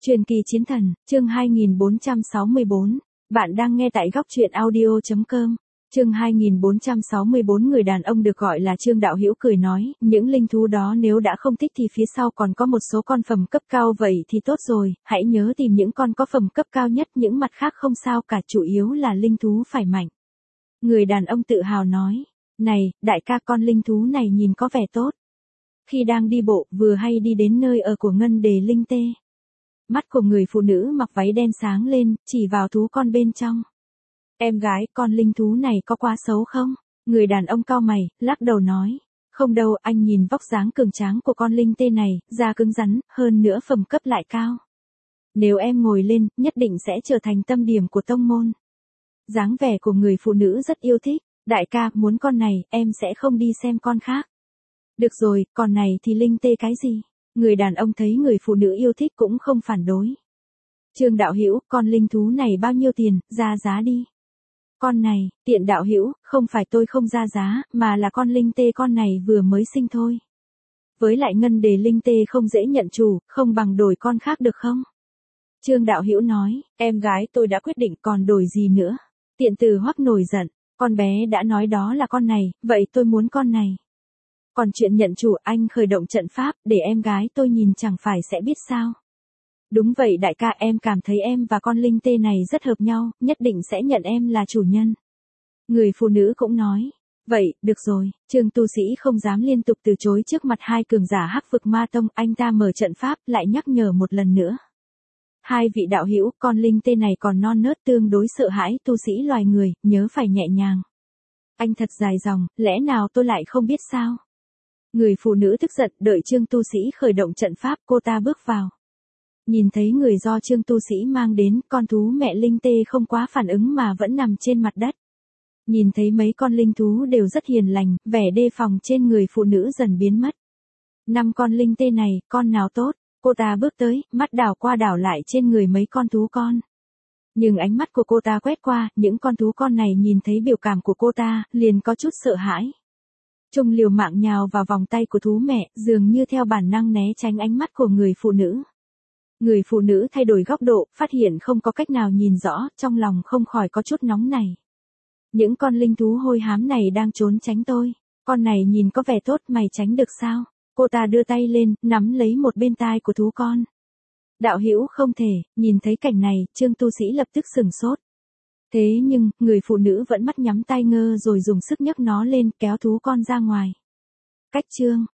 Truyền kỳ chiến thần, chương 2464. Bạn đang nghe tại góc truyện audio.com. Chương 2464 người đàn ông được gọi là Trương Đạo Hữu cười nói, những linh thú đó nếu đã không thích thì phía sau còn có một số con phẩm cấp cao vậy thì tốt rồi, hãy nhớ tìm những con có phẩm cấp cao nhất, những mặt khác không sao cả, chủ yếu là linh thú phải mạnh. Người đàn ông tự hào nói, này, đại ca, con linh thú này nhìn có vẻ tốt. Khi đang đi bộ, vừa hay đi đến nơi ở của Ngân Đề Linh Tê. Mắt của người phụ nữ mặc váy đen sáng lên, chỉ vào thú con bên trong. Em gái, con linh thú này có quá xấu không? Người đàn ông cau mày, lắc đầu nói. Không đâu, anh nhìn vóc dáng cường tráng của con linh tê này, da cứng rắn, hơn nữa phẩm cấp lại cao. Nếu em ngồi lên, nhất định sẽ trở thành tâm điểm của tông môn. Dáng vẻ của người phụ nữ rất yêu thích. Đại ca, muốn con này, em sẽ không đi xem con khác. Được rồi, con này thì linh tê cái gì? Người đàn ông thấy người phụ nữ yêu thích cũng không phản đối. Trương Đạo Hữu, con linh thú này bao nhiêu tiền, ra giá đi. Con này, Tiện Đạo Hữu, không phải tôi không ra giá, mà là con linh tê con này vừa mới sinh thôi. Với lại Ngân Đề Linh Tê không dễ nhận chủ, không bằng đổi con khác được không? Trương Đạo Hữu nói, em gái tôi đã quyết định còn đổi gì nữa. Tiện Từ Hoắc nổi giận, con bé đã nói đó là con này, vậy tôi muốn con này. Còn chuyện nhận chủ, anh khởi động trận pháp, để em gái tôi nhìn chẳng phải sẽ biết sao. Đúng vậy đại ca, em cảm thấy em và con linh tê này rất hợp nhau, nhất định sẽ nhận em là chủ nhân. Người phụ nữ cũng nói, vậy, được rồi, Trương tu sĩ không dám liên tục từ chối trước mặt hai cường giả Hắc Vực Ma Tông, anh ta mở trận pháp, lại nhắc nhở một lần nữa. Hai vị đạo hữu, con linh tê này còn non nớt, tương đối sợ hãi tu sĩ loài người, nhớ phải nhẹ nhàng. Anh thật dài dòng, lẽ nào tôi lại không biết sao? Người phụ nữ tức giận, đợi Trương tu sĩ khởi động trận pháp, cô ta bước vào. Nhìn thấy người do Trương tu sĩ mang đến, con thú mẹ linh tê không quá phản ứng mà vẫn nằm trên mặt đất. Nhìn thấy mấy con linh thú đều rất hiền lành, vẻ đề phòng trên người phụ nữ dần biến mất. 5 con linh tê này, con nào tốt? Cô ta bước tới, mắt đảo qua đảo lại trên người mấy con thú con. Nhưng ánh mắt của cô ta quét qua, những con thú con này nhìn thấy biểu cảm của cô ta, liền có chút sợ hãi. Trung liều mạng nhào vào vòng tay của thú mẹ, dường như theo bản năng né tránh ánh mắt của người phụ nữ. Người phụ nữ thay đổi góc độ, phát hiện không có cách nào nhìn rõ, trong lòng không khỏi có chút nóng này. Những con linh thú hôi hám này đang trốn tránh tôi. Con này nhìn có vẻ tốt, mày tránh được sao? Cô ta đưa tay lên, nắm lấy một bên tai của thú con. Đạo hữu không thể, nhìn thấy cảnh này, Trương tu sĩ lập tức sửng sốt. Thế nhưng, người phụ nữ vẫn mắt nhắm tai ngơ rồi dùng sức nhấc nó lên, kéo thú con ra ngoài. Cách Trương,